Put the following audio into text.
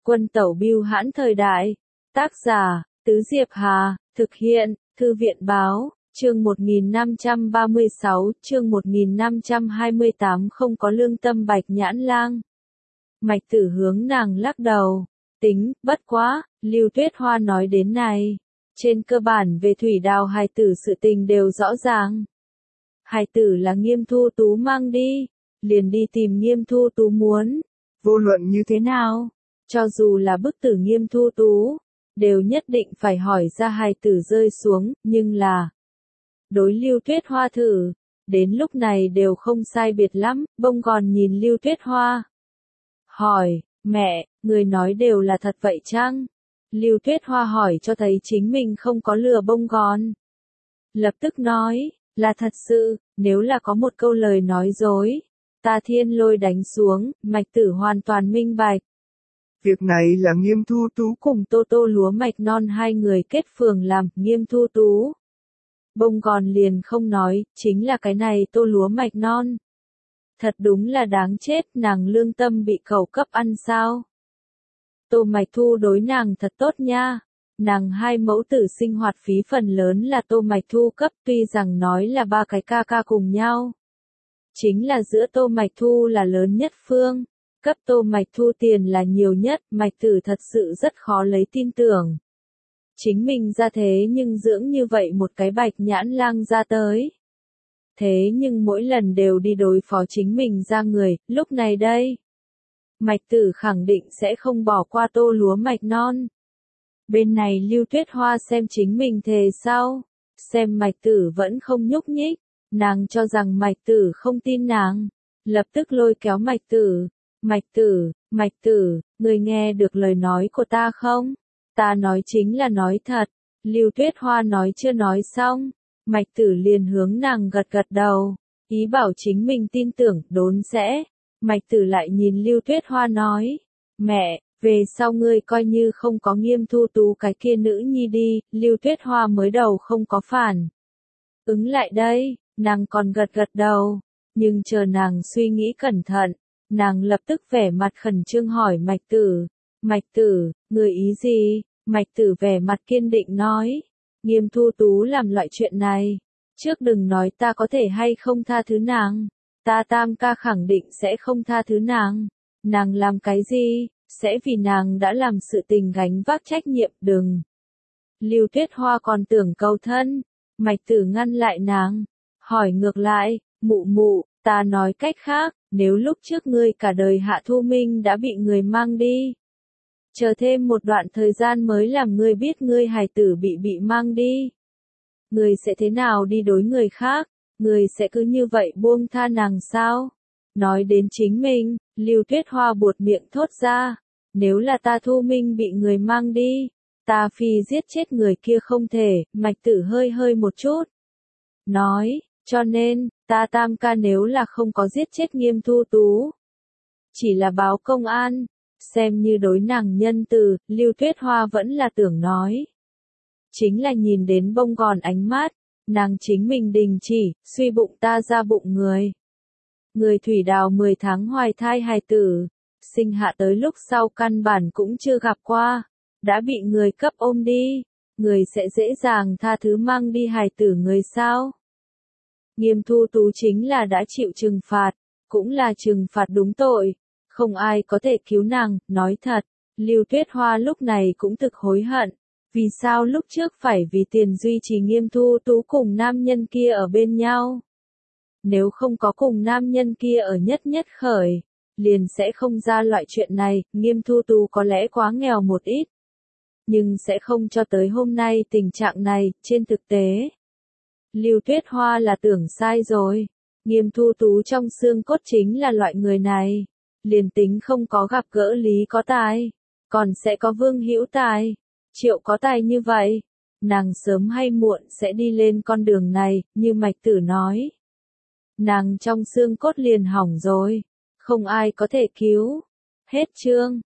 Quân tẩu bưu hãn thời đại. Tác giả, Tứ Diệp Hà, thực hiện, Thư viện báo, chương 1536, chương 1528 không có lương tâm Bạch Nhãn Lang. Mạch Tử hướng nàng lắc đầu, tính, bất quá, Lưu Tuyết Hoa nói đến này. Trên cơ bản về Thủy Đào hài tử sự tình đều rõ ràng. Hài tử là Nghiêm Thu Tú mang đi, liền đi tìm Nghiêm Thu Tú muốn. Vô luận như thế nào, cho dù là bức tử Nghiêm Thu Tú, đều nhất định phải hỏi ra hài tử rơi xuống, nhưng là đối Lưu Tuyết Hoa thử, đến lúc này đều không sai biệt lắm, bông gòn nhìn Lưu Tuyết Hoa. Hỏi, mẹ, người nói đều là thật vậy chăng? Lưu Tuyết Hoa hỏi cho thấy chính mình không có lừa bông gòn. Lập tức nói, là thật sự, nếu là có một câu lời nói dối, ta thiên lôi đánh xuống, Mạch Tử hoàn toàn minh bạch. Việc này là Nghiêm Thu Tú cùng Tô Tô Lúa Mạch Non hai người kết phường làm, Nghiêm Thu Tú. Bông gòn liền không nói, chính là cái này Tô Lúa Mạch Non. Thật đúng là đáng chết, nàng lương tâm bị cẩu cấp ăn sao? Tô Mạch Thu đối nàng thật tốt nha. Nàng hai mẫu tử sinh hoạt phí phần lớn là Tô Mạch Thu cấp, tuy rằng nói là ba cái ca ca cùng nhau. Chính là giữa Tô Mạch Thu là lớn nhất phương, cấp Tô Mạch Thu tiền là nhiều nhất, Mạch Tử thật sự rất khó lấy tin tưởng. Chính mình ra thế nhưng dưỡng như vậy một cái Bạch Nhãn Lang ra tới. Thế nhưng mỗi lần đều đi đối phó chính mình ra người, lúc này đây. Mạch Tử khẳng định sẽ không bỏ qua Tô Lúa Mạch Non. Bên này Lưu Tuyết Hoa xem chính mình thề sau, xem Mạch Tử vẫn không nhúc nhích, nàng cho rằng Mạch Tử không tin nàng, lập tức lôi kéo Mạch Tử. Mạch Tử, người nghe được lời nói của ta không? Ta nói chính là nói thật. Lưu Tuyết Hoa nói chưa nói xong, Mạch Tử liền hướng nàng gật gật đầu, ý bảo chính mình tin tưởng, đốn sẽ. Mạch Tử lại nhìn Lưu Tuyết Hoa nói, mẹ, về sau ngươi coi như không có Nghiêm Thu Tú cái kia nữ nhi đi. Lưu Tuyết Hoa mới đầu không có phản ứng lại đây, nàng còn gật gật đầu, nhưng chờ nàng suy nghĩ cẩn thận, nàng lập tức vẻ mặt khẩn trương hỏi Mạch Tử, người ý gì? Mạch Tử vẻ mặt kiên định nói, Nghiêm Thu Tú làm loại chuyện này, trước đừng nói ta có thể hay không tha thứ nàng, ta tam ca khẳng định sẽ không tha thứ nàng. Nàng làm cái gì, sẽ vì nàng đã làm sự tình gánh vác trách nhiệm, đừng. Lưu Tuyết Hoa còn tưởng cầu thân, Mạch Tử ngăn lại nàng, hỏi ngược lại, mụ, ta nói cách khác, nếu lúc trước ngươi cả đời Hạ Thu Minh đã bị người mang đi, chờ thêm một đoạn thời gian mới làm ngươi biết ngươi hài tử bị mang đi, ngươi sẽ thế nào đi đối người khác, ngươi sẽ cứ như vậy buông tha nàng sao? Nói đến chính mình, Lưu Tuyết Hoa buột miệng thốt ra, nếu là ta Thu Minh bị người mang đi, ta phi giết chết người kia không thể. Mạch Tử hơi một chút, nói, cho nên, ta tam ca nếu là không có giết chết Nghiêm Thu Tú, chỉ là báo công an, xem như đối nàng nhân từ. Lưu Tuyết Hoa vẫn là tưởng nói. Chính là nhìn đến bông gòn ánh mắt, nàng chính mình đình chỉ, suy bụng ta ra bụng người. Người Thủy Đào 10 tháng hoài thai hài tử, sinh hạ tới lúc sau căn bản cũng chưa gặp qua, đã bị người cấp ôm đi, người sẽ dễ dàng tha thứ mang đi hài tử người sao? Nghiêm Thu Tú chính là đã chịu trừng phạt, cũng là trừng phạt đúng tội, không ai có thể cứu nàng. Nói thật, Lưu Tuyết Hoa lúc này cũng thực hối hận, vì sao lúc trước phải vì tiền duy trì Nghiêm Thu Tú cùng nam nhân kia ở bên nhau. Nếu không có cùng nam nhân kia ở nhất khởi, liền sẽ không ra loại chuyện này. Nghiêm Thu Tú có lẽ quá nghèo một ít, nhưng sẽ không cho tới hôm nay tình trạng này. Trên thực tế, Lưu Tuyết Hoa là tưởng sai rồi. Nghiêm Thu Tú trong xương cốt chính là loại người này, liền tính không có gặp gỡ Lý có tài, còn sẽ có Vương Hữu Tài, Triệu có tài như vậy, nàng sớm hay muộn sẽ đi lên con đường này. Như Mạch Tử nói, nàng trong xương cốt liền hỏng rồi, không ai có thể cứu. Hết chương.